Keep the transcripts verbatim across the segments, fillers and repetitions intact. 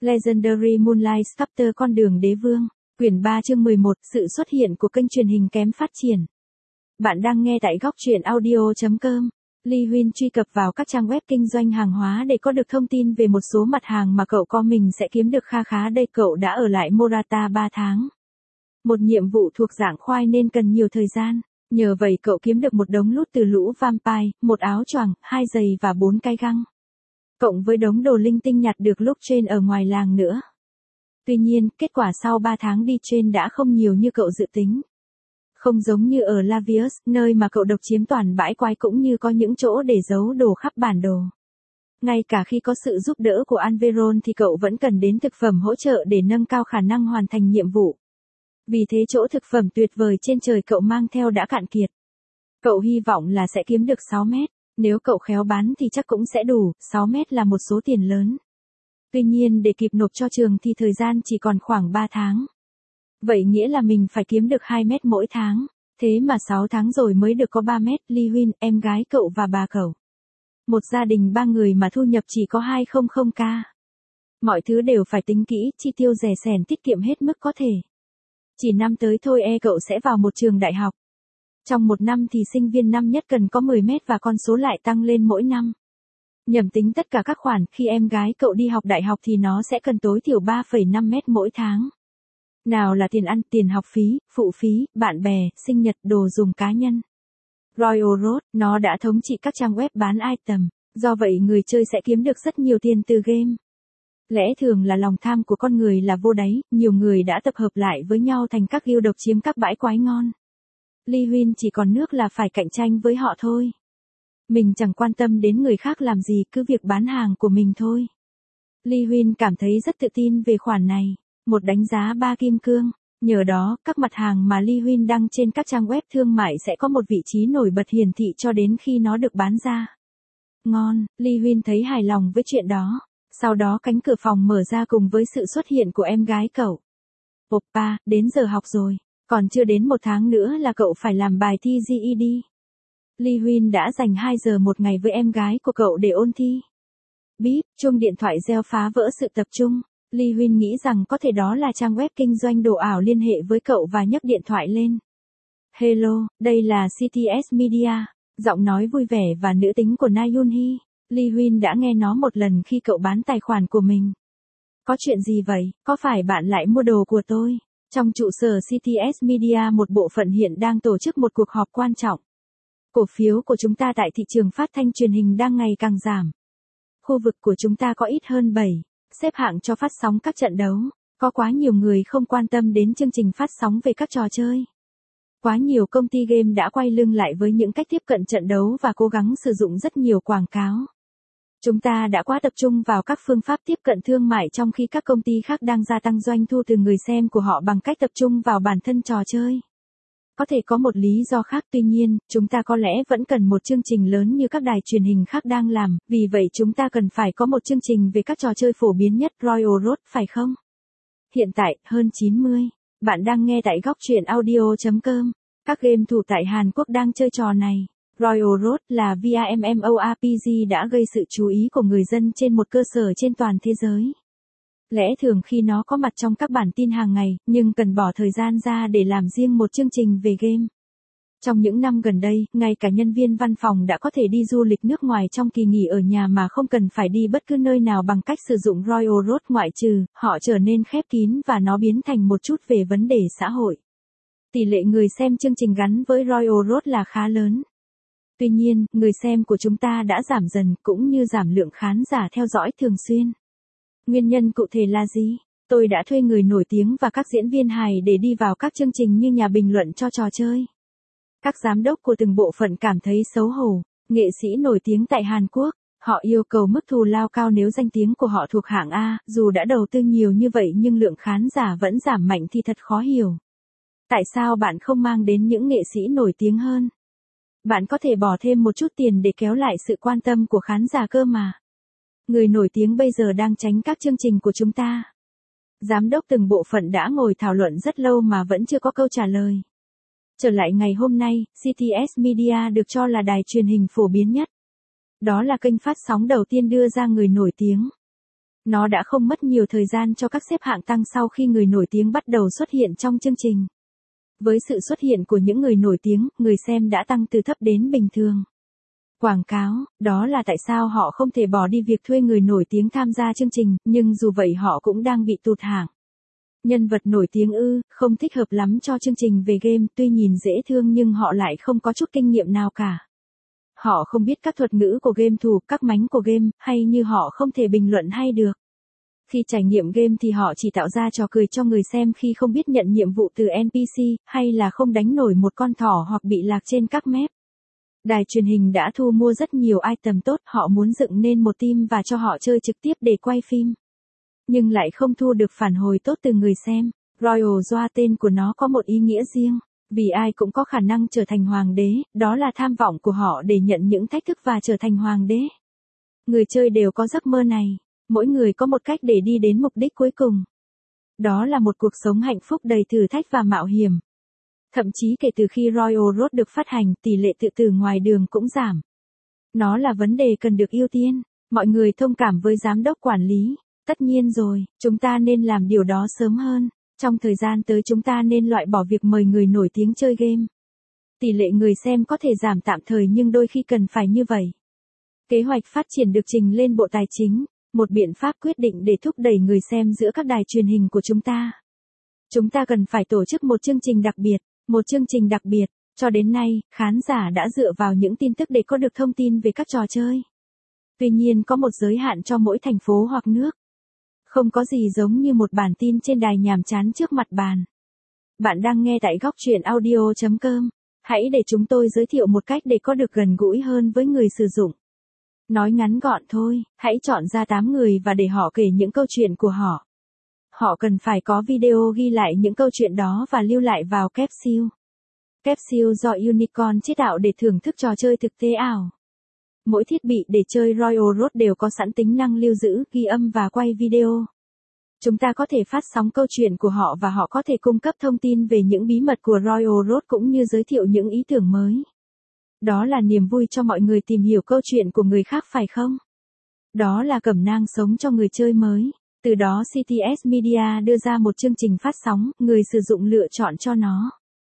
Legendary Moonlight Sculptor Con đường đế vương, quyển ba chương mười một, sự xuất hiện của kênh truyền hình kém phát triển. Bạn đang nghe tại góc truyện audio chấm com. Lee Huynh truy cập vào các trang web kinh doanh hàng hóa để có được thông tin về một số mặt hàng mà cậu co mình sẽ kiếm được kha khá đây. Cậu đã ở lại Morata ba tháng. Một nhiệm vụ thuộc dạng khoai nên cần nhiều thời gian. Nhờ vậy cậu kiếm được một đống loot từ lũ vampire, một áo choàng, hai giày và bốn cái găng. Cộng với đống đồ linh tinh nhặt được lúc trên ở ngoài làng nữa. Tuy nhiên, kết quả sau ba tháng đi trên đã không nhiều như cậu dự tính. Không giống như ở Lavius, nơi mà cậu độc chiếm toàn bãi quái cũng như có những chỗ để giấu đồ khắp bản đồ. Ngay cả khi có sự giúp đỡ của Anveron thì cậu vẫn cần đến thực phẩm hỗ trợ để nâng cao khả năng hoàn thành nhiệm vụ. Vì thế chỗ thực phẩm tuyệt vời trên trời cậu mang theo đã cạn kiệt. Cậu hy vọng là sẽ kiếm được sáu mét, nếu cậu khéo bán thì chắc cũng sẽ đủ, sáu mét là một số tiền lớn. Tuy nhiên để kịp nộp cho trường thì thời gian chỉ còn khoảng ba tháng. Vậy nghĩa là mình phải kiếm được hai mét mỗi tháng, thế mà sáu tháng rồi mới được có ba mét. Lee Huynh, em gái cậu và bà cậu. Một gia đình ba người mà thu nhập chỉ có hai trăm k. Mọi thứ đều phải tính kỹ, chi tiêu rẻ sẻn tiết kiệm hết mức có thể. Chỉ năm tới thôi e cậu sẽ vào một trường đại học. Trong một năm thì sinh viên năm nhất cần có mười mét và con số lại tăng lên mỗi năm. Nhầm tính tất cả các khoản, khi em gái cậu đi học đại học thì nó sẽ cần tối thiểu ba phẩy năm mét mỗi tháng. Nào là tiền ăn, tiền học phí, phụ phí, bạn bè, sinh nhật, đồ dùng cá nhân. Royal Road, nó đã thống trị các trang web bán item, do vậy người chơi sẽ kiếm được rất nhiều tiền từ game. Lẽ thường là lòng tham của con người là vô đáy, nhiều người đã tập hợp lại với nhau thành các guild độc chiếm các bãi quái ngon. Lee Huynh chỉ còn nước là phải cạnh tranh với họ thôi. Mình chẳng quan tâm đến người khác làm gì, cứ việc bán hàng của mình thôi. Lee Huynh cảm thấy rất tự tin về khoản này. Một đánh giá ba kim cương. Nhờ đó, các mặt hàng mà Lee Huynh đăng trên các trang web thương mại sẽ có một vị trí nổi bật hiển thị cho đến khi nó được bán ra. Ngon, Lee Huynh thấy hài lòng với chuyện đó. Sau đó cánh cửa phòng mở ra cùng với sự xuất hiện của em gái cậu. Oppa, đến giờ học rồi. Còn chưa đến một tháng nữa là cậu phải làm bài thi giê e đê. Lee Huynh đã dành hai giờ một ngày với em gái của cậu để ôn thi. Bíp, chuông điện thoại reo phá vỡ sự tập trung. Lee Huynh nghĩ rằng có thể đó là trang web kinh doanh đồ ảo liên hệ với cậu và nhấc điện thoại lên. Hello, đây là xê tê ét Media. Giọng nói vui vẻ và nữ tính của Na Yun Hee. Lee Huynh đã nghe nó một lần khi cậu bán tài khoản của mình. Có chuyện gì vậy, có phải bạn lại mua đồ của tôi? Trong trụ sở xê tê ét Media một bộ phận hiện đang tổ chức một cuộc họp quan trọng. Cổ phiếu của chúng ta tại thị trường phát thanh truyền hình đang ngày càng giảm. Khu vực của chúng ta có ít hơn bảy xếp hạng cho phát sóng các trận đấu. Có quá nhiều người không quan tâm đến chương trình phát sóng về các trò chơi. Quá nhiều công ty game đã quay lưng lại với những cách tiếp cận trận đấu và cố gắng sử dụng rất nhiều quảng cáo. Chúng ta đã quá tập trung vào các phương pháp tiếp cận thương mại trong khi các công ty khác đang gia tăng doanh thu từ người xem của họ bằng cách tập trung vào bản thân trò chơi. Có thể có một lý do khác, tuy nhiên, chúng ta có lẽ vẫn cần một chương trình lớn như các đài truyền hình khác đang làm, vì vậy chúng ta cần phải có một chương trình về các trò chơi phổ biến nhất Royal Road, phải không? Hiện tại, hơn chín mươi. Bạn đang nghe tại góc truyện audio chấm com. Các game thủ tại Hàn Quốc đang chơi trò này. Royal Road là vê rờ em rờ rờ pê giê đã gây sự chú ý của người dân trên một cơ sở trên toàn thế giới. Lẽ thường khi nó có mặt trong các bản tin hàng ngày, nhưng cần bỏ thời gian ra để làm riêng một chương trình về game. Trong những năm gần đây, ngay cả nhân viên văn phòng đã có thể đi du lịch nước ngoài trong kỳ nghỉ ở nhà mà không cần phải đi bất cứ nơi nào bằng cách sử dụng Royal Road, ngoại trừ, họ trở nên khép kín và nó biến thành một chút về vấn đề xã hội. Tỷ lệ người xem chương trình gắn với Royal Road là khá lớn. Tuy nhiên, người xem của chúng ta đã giảm dần cũng như giảm lượng khán giả theo dõi thường xuyên. Nguyên nhân cụ thể là gì? Tôi đã thuê người nổi tiếng và các diễn viên hài để đi vào các chương trình như nhà bình luận cho trò chơi. Các giám đốc của từng bộ phận cảm thấy xấu hổ. Nghệ sĩ nổi tiếng tại Hàn Quốc, họ yêu cầu mức thù lao cao nếu danh tiếng của họ thuộc hạng A, dù đã đầu tư nhiều như vậy nhưng lượng khán giả vẫn giảm mạnh thì thật khó hiểu. Tại sao bạn không mang đến những nghệ sĩ nổi tiếng hơn? Bạn có thể bỏ thêm một chút tiền để kéo lại sự quan tâm của khán giả cơ mà. Người nổi tiếng bây giờ đang tránh các chương trình của chúng ta. Giám đốc từng bộ phận đã ngồi thảo luận rất lâu mà vẫn chưa có câu trả lời. Trở lại ngày hôm nay, xê tê ét Media được cho là đài truyền hình phổ biến nhất. Đó là kênh phát sóng đầu tiên đưa ra người nổi tiếng. Nó đã không mất nhiều thời gian cho các xếp hạng tăng sau khi người nổi tiếng bắt đầu xuất hiện trong chương trình. Với sự xuất hiện của những người nổi tiếng, người xem đã tăng từ thấp đến bình thường. Quảng cáo, đó là tại sao họ không thể bỏ đi việc thuê người nổi tiếng tham gia chương trình, nhưng dù vậy họ cũng đang bị tụt hạng. Nhân vật nổi tiếng ư, không thích hợp lắm cho chương trình về game, tuy nhìn dễ thương nhưng họ lại không có chút kinh nghiệm nào cả. Họ không biết các thuật ngữ của game thủ, các mánh của game, hay như họ không thể bình luận hay được. Khi trải nghiệm game thì họ chỉ tạo ra trò cười cho người xem khi không biết nhận nhiệm vụ từ en pê xê, hay là không đánh nổi một con thỏ hoặc bị lạc trên các map. Đài truyền hình đã thu mua rất nhiều item tốt, họ muốn dựng nên một team và cho họ chơi trực tiếp để quay phim. Nhưng lại không thu được phản hồi tốt từ người xem. Royal do tên của nó có một ý nghĩa riêng, vì ai cũng có khả năng trở thành hoàng đế, đó là tham vọng của họ để nhận những thách thức và trở thành hoàng đế. Người chơi đều có giấc mơ này, mỗi người có một cách để đi đến mục đích cuối cùng. Đó là một cuộc sống hạnh phúc đầy thử thách và mạo hiểm. Thậm chí kể từ khi Royal Road được phát hành, tỷ lệ tự tử ngoài đường cũng giảm. Nó là vấn đề cần được ưu tiên. Mọi người thông cảm với giám đốc quản lý. Tất nhiên rồi, chúng ta nên làm điều đó sớm hơn. Trong thời gian tới chúng ta nên loại bỏ việc mời người nổi tiếng chơi game. Tỷ lệ người xem có thể giảm tạm thời nhưng đôi khi cần phải như vậy. Kế hoạch phát triển được trình lên Bộ Tài chính, một biện pháp quyết định để thúc đẩy người xem giữa các đài truyền hình của chúng ta. Chúng ta cần phải tổ chức một chương trình đặc biệt, một chương trình đặc biệt. Cho đến nay, khán giả đã dựa vào những tin tức để có được thông tin về các trò chơi. Tuy nhiên có một giới hạn cho mỗi thành phố hoặc nước. Không có gì giống như một bản tin trên đài nhàm chán trước mặt bàn. Bạn đang nghe tại góc truyện audio chấm com. Hãy để chúng tôi giới thiệu một cách để có được gần gũi hơn với người sử dụng. Nói ngắn gọn thôi, hãy chọn ra tám người và để họ kể những câu chuyện của họ. Họ cần phải có video ghi lại những câu chuyện đó và lưu lại vào capsule. Capsule do Unicorn chế tạo để thưởng thức trò chơi thực tế ảo. Mỗi thiết bị để chơi Royal Road đều có sẵn tính năng lưu giữ, ghi âm và quay video. Chúng ta có thể phát sóng câu chuyện của họ và họ có thể cung cấp thông tin về những bí mật của Royal Road cũng như giới thiệu những ý tưởng mới. Đó là niềm vui cho mọi người tìm hiểu câu chuyện của người khác phải không? Đó là cẩm nang sống cho người chơi mới. Từ đó xê tê ét Media đưa ra một chương trình phát sóng, người sử dụng lựa chọn cho nó.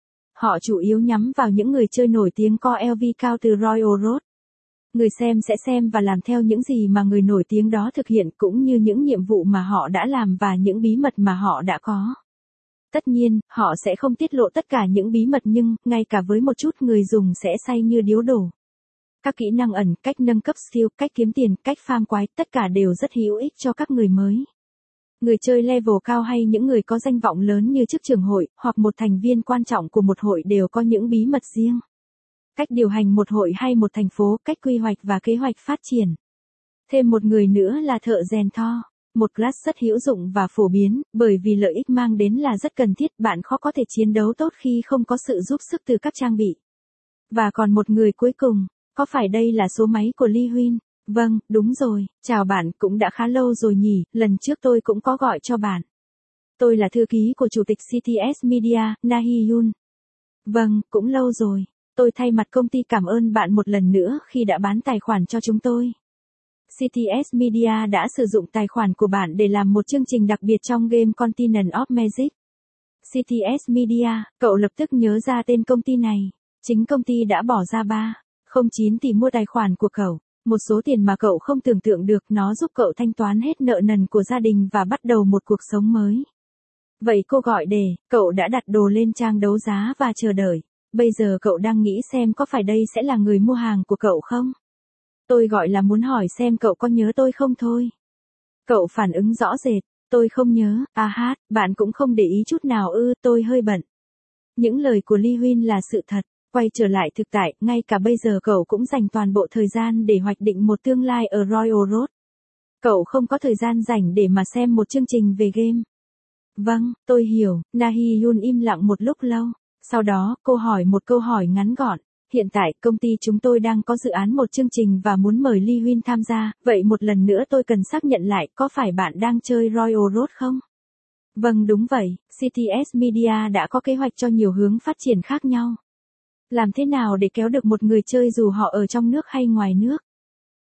Họ chủ yếu nhắm vào những người chơi nổi tiếng có lờ vê cao từ Royal Road. Người xem sẽ xem và làm theo những gì mà người nổi tiếng đó thực hiện cũng như những nhiệm vụ mà họ đã làm và những bí mật mà họ đã có. Tất nhiên, họ sẽ không tiết lộ tất cả những bí mật nhưng, ngay cả với một chút người dùng sẽ say như điếu đổ. Các kỹ năng ẩn, cách nâng cấp skill, cách kiếm tiền, cách farm quái, tất cả đều rất hữu ích cho các người mới. Người chơi level cao hay những người có danh vọng lớn như chức trưởng hội, hoặc một thành viên quan trọng của một hội đều có những bí mật riêng. Cách điều hành một hội hay một thành phố, cách quy hoạch và kế hoạch phát triển. Thêm một người nữa là thợ rèn Thor. Một class rất hữu dụng và phổ biến, bởi vì lợi ích mang đến là rất cần thiết, bạn khó có thể chiến đấu tốt khi không có sự giúp sức từ các trang bị. Và còn một người cuối cùng, có phải đây là số máy của Lee Huynh? Vâng, đúng rồi, chào bạn, cũng đã khá lâu rồi nhỉ, lần trước tôi cũng có gọi cho bạn. Tôi là thư ký của Chủ tịch xê tê ét Media, Nahi Yun. Vâng, cũng lâu rồi, tôi thay mặt công ty cảm ơn bạn một lần nữa khi đã bán tài khoản cho chúng tôi. xê tê ét Media đã sử dụng tài khoản của bạn để làm một chương trình đặc biệt trong game Continent of Magic. xê tê ét Media, cậu lập tức nhớ ra tên công ty này. Chính công ty đã bỏ ra ba phẩy không chín tỷ mua tài khoản của cậu. Một số tiền mà cậu không tưởng tượng được, nó giúp cậu thanh toán hết nợ nần của gia đình và bắt đầu một cuộc sống mới. Vậy cô gọi để, cậu đã đặt đồ lên trang đấu giá và chờ đợi. Bây giờ cậu đang nghĩ xem có phải đây sẽ là người mua hàng của cậu không? Tôi gọi là muốn hỏi xem cậu có nhớ tôi không thôi. Cậu phản ứng rõ rệt, tôi không nhớ, à hát, bạn cũng không để ý chút nào ư, tôi hơi bận. Những lời của Lee Huynh là sự thật, quay trở lại thực tại, ngay cả bây giờ cậu cũng dành toàn bộ thời gian để hoạch định một tương lai ở Royal Road. Cậu không có thời gian rảnh để mà xem một chương trình về game. Vâng, tôi hiểu, Nahi Yun im lặng một lúc lâu, sau đó, cô hỏi một câu hỏi ngắn gọn. Hiện tại, công ty chúng tôi đang có dự án một chương trình và muốn mời Lee Huynh tham gia, vậy một lần nữa tôi cần xác nhận lại, có phải bạn đang chơi Royal Road không? Vâng đúng vậy, xê tê ét Media đã có kế hoạch cho nhiều hướng phát triển khác nhau. Làm thế nào để kéo được một người chơi dù họ ở trong nước hay ngoài nước?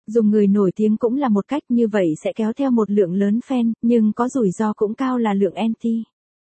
Dùng người nổi tiếng cũng là một cách, như vậy sẽ kéo theo một lượng lớn fan, nhưng có rủi ro cũng cao là lượng anti.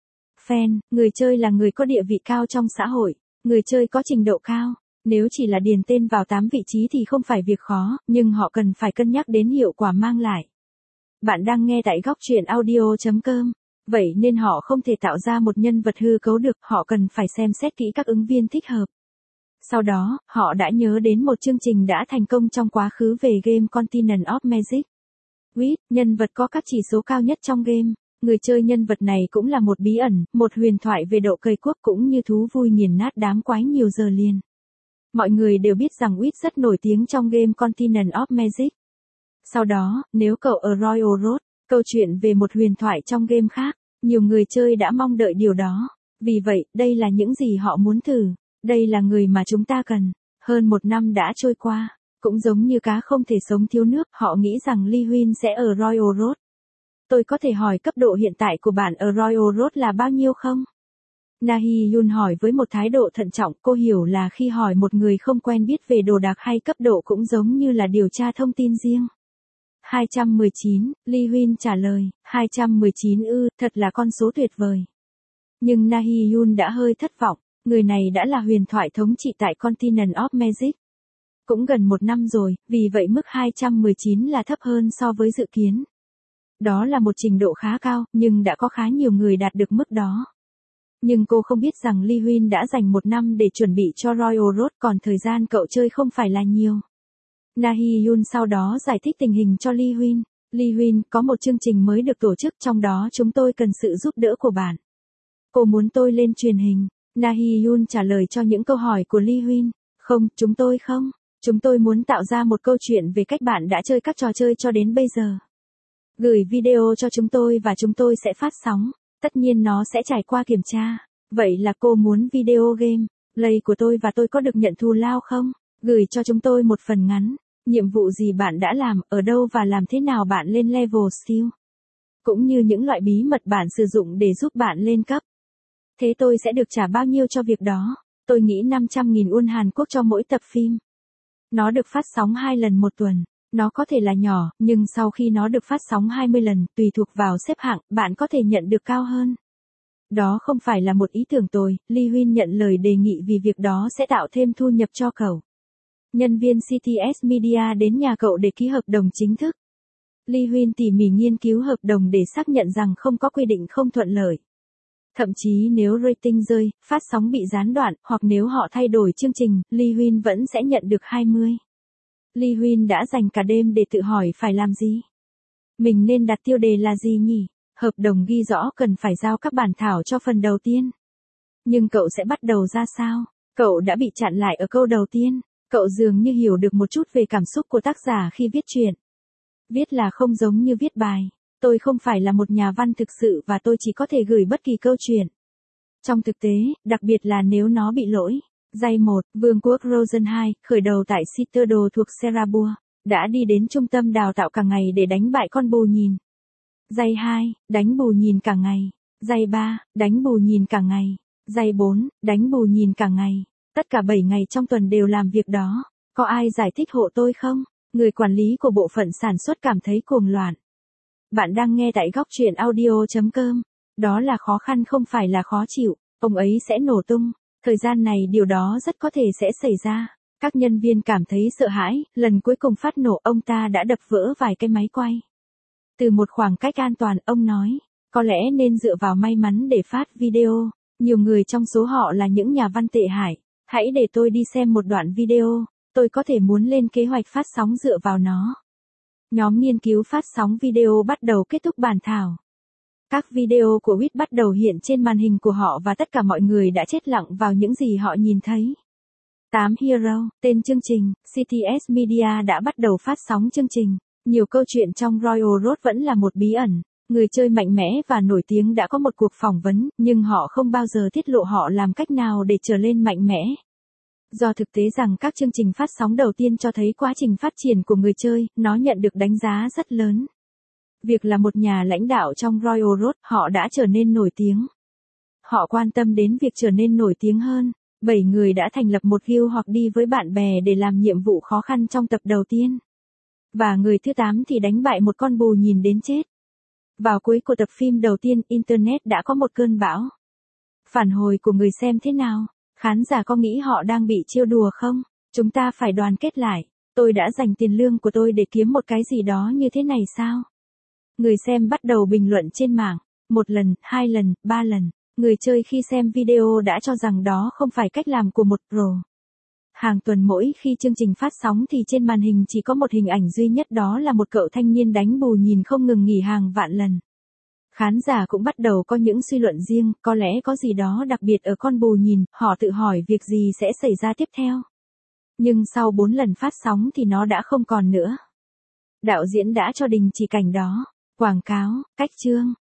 Fan, người chơi là người có địa vị cao trong xã hội, người chơi có trình độ cao. Nếu chỉ là điền tên vào tám vị trí thì không phải việc khó, nhưng họ cần phải cân nhắc đến hiệu quả mang lại. Bạn đang nghe tại góc truyện audio chấm com. Vậy nên họ không thể tạo ra một nhân vật hư cấu được, họ cần phải xem xét kỹ các ứng viên thích hợp. Sau đó, họ đã nhớ đến một chương trình đã thành công trong quá khứ về game Continent of Magic. Wit, nhân vật có các chỉ số cao nhất trong game. Người chơi nhân vật này cũng là một bí ẩn, một huyền thoại về độ cầy quốc cũng như thú vui nghiền nát đám quái nhiều giờ liền. Mọi người đều biết rằng Wit rất nổi tiếng trong game Continent of Magic. Sau đó, nếu cậu ở Royal Road, câu chuyện về một huyền thoại trong game khác, nhiều người chơi đã mong đợi điều đó. Vì vậy, đây là những gì họ muốn thử. Đây là người mà chúng ta cần. Hơn một năm đã trôi qua. Cũng giống như cá không thể sống thiếu nước, họ nghĩ rằng Lee Huynh sẽ ở Royal Road. Tôi có thể hỏi cấp độ hiện tại của bạn ở Royal Road là bao nhiêu không? Na Hee-yoon hỏi với một thái độ thận trọng, cô hiểu là khi hỏi một người không quen biết về đồ đạc hay cấp độ cũng giống như là điều tra thông tin riêng. hai trăm mười chín, Lee Huynh trả lời, hai trăm mười chín ư, thật là con số tuyệt vời. Nhưng Na Hee-yoon đã hơi thất vọng, người này đã là huyền thoại thống trị tại Continent of Magic. Cũng gần một năm rồi, vì vậy mức hai trăm mười chín là thấp hơn so với dự kiến. Đó là một trình độ khá cao, nhưng đã có khá nhiều người đạt được mức đó. Nhưng cô không biết rằng Lee Huynh đã dành một năm để chuẩn bị cho Royal Road, còn thời gian cậu chơi không phải là nhiều. Na Hee-yoon sau đó giải thích tình hình cho Lee Huynh. Lee Huynh, có một chương trình mới được tổ chức, trong đó chúng tôi cần sự giúp đỡ của bạn. Cô muốn tôi lên truyền hình. Na Hee-yoon trả lời cho những câu hỏi của Lee Huynh. Không, chúng tôi không. Chúng tôi muốn tạo ra một câu chuyện về cách bạn đã chơi các trò chơi cho đến bây giờ. Gửi video cho chúng tôi và chúng tôi sẽ phát sóng. Tất nhiên nó sẽ trải qua kiểm tra. Vậy là cô muốn video game play của tôi và tôi có được nhận thù lao không? Gửi cho chúng tôi một phần ngắn. Nhiệm vụ gì bạn đã làm, ở đâu và làm thế nào bạn lên level skill. Cũng như những loại bí mật bạn sử dụng để giúp bạn lên cấp. Thế tôi sẽ được trả bao nhiêu cho việc đó? Tôi nghĩ năm trăm nghìn won Hàn Quốc cho mỗi tập phim. Nó được phát sóng hai lần một tuần. Nó có thể là nhỏ, nhưng sau khi nó được phát sóng hai mươi lần, tùy thuộc vào xếp hạng, bạn có thể nhận được cao hơn. Đó không phải là một ý tưởng tồi, Lee Huynh nhận lời đề nghị vì việc đó sẽ tạo thêm thu nhập cho cậu. Nhân viên xê tê ét Media đến nhà cậu để ký hợp đồng chính thức. Lee Huynh tỉ mỉ nghiên cứu hợp đồng để xác nhận rằng không có quy định không thuận lợi. Thậm chí nếu rating rơi, phát sóng bị gián đoạn, hoặc nếu họ thay đổi chương trình, Lee Huynh vẫn sẽ nhận được hai mươi. Lee Huynh đã dành cả đêm để tự hỏi phải làm gì. Mình nên đặt tiêu đề là gì nhỉ? Hợp đồng ghi rõ cần phải giao các bản thảo cho phần đầu tiên. Nhưng cậu sẽ bắt đầu ra sao? Cậu đã bị chặn lại ở câu đầu tiên. Cậu dường như hiểu được một chút về cảm xúc của tác giả khi viết truyện. Viết là không giống như viết bài. Tôi không phải là một nhà văn thực sự và tôi chỉ có thể gửi bất kỳ câu chuyện. Trong thực tế, đặc biệt là nếu nó bị lỗi. Giai một, Vương quốc Rosen hai, khởi đầu tại Citadel thuộc Serabua, đã đi đến trung tâm đào tạo cả ngày để đánh bại con bù nhìn. Giai hai, đánh bù nhìn cả ngày. Giai ba, đánh bù nhìn cả ngày. Giai bốn, đánh bù nhìn cả ngày. Tất cả bảy ngày trong tuần đều làm việc đó. Có ai giải thích hộ tôi không? Người quản lý của bộ phận sản xuất cảm thấy cuồng loạn. Bạn đang nghe tại góc truyện audio chấm com. Đó là khó khăn không phải là khó chịu. Ông ấy sẽ nổ tung. Thời gian này điều đó rất có thể sẽ xảy ra. Các nhân viên cảm thấy sợ hãi, lần cuối cùng phát nổ ông ta đã đập vỡ vài cái máy quay. Từ một khoảng cách an toàn, ông nói, có lẽ nên dựa vào may mắn để phát video. Nhiều người trong số họ là những nhà văn tệ hại. Hãy để tôi đi xem một đoạn video, tôi có thể muốn lên kế hoạch phát sóng dựa vào nó. Nhóm nghiên cứu phát sóng video bắt đầu kết thúc bản thảo. Các video của Wit bắt đầu hiện trên màn hình của họ và tất cả mọi người đã chết lặng vào những gì họ nhìn thấy. tám Hero, tên chương trình, xê tê ét Media đã bắt đầu phát sóng chương trình. Nhiều câu chuyện trong Royal Road vẫn là một bí ẩn. Người chơi mạnh mẽ và nổi tiếng đã có một cuộc phỏng vấn, nhưng họ không bao giờ tiết lộ họ làm cách nào để trở lên mạnh mẽ. Do thực tế rằng các chương trình phát sóng đầu tiên cho thấy quá trình phát triển của người chơi, nó nhận được đánh giá rất lớn. Việc là một nhà lãnh đạo trong Royal Road, họ đã trở nên nổi tiếng. Họ quan tâm đến việc trở nên nổi tiếng hơn. Bảy người đã thành lập một guild hoặc đi với bạn bè để làm nhiệm vụ khó khăn trong tập đầu tiên. Và người thứ tám thì đánh bại một con bù nhìn đến chết. Vào cuối của tập phim đầu tiên, Internet đã có một cơn bão. Phản hồi của người xem thế nào? Khán giả có nghĩ họ đang bị trêu đùa không? Chúng ta phải đoàn kết lại. Tôi đã dành tiền lương của tôi để kiếm một cái gì đó như thế này sao? Người xem bắt đầu bình luận trên mạng. Một lần, hai lần, ba lần. Người chơi khi xem video đã cho rằng đó không phải cách làm của một pro. Hàng tuần mỗi khi chương trình phát sóng thì trên màn hình chỉ có một hình ảnh duy nhất, đó là một cậu thanh niên đánh bù nhìn không ngừng nghỉ hàng vạn lần. Khán giả cũng bắt đầu có những suy luận riêng, có lẽ có gì đó đặc biệt ở con bù nhìn, họ tự hỏi việc gì sẽ xảy ra tiếp theo. Nhưng sau bốn lần phát sóng thì nó đã không còn nữa. Đạo diễn đã cho đình chỉ cảnh đó. Quảng cáo, cách chương.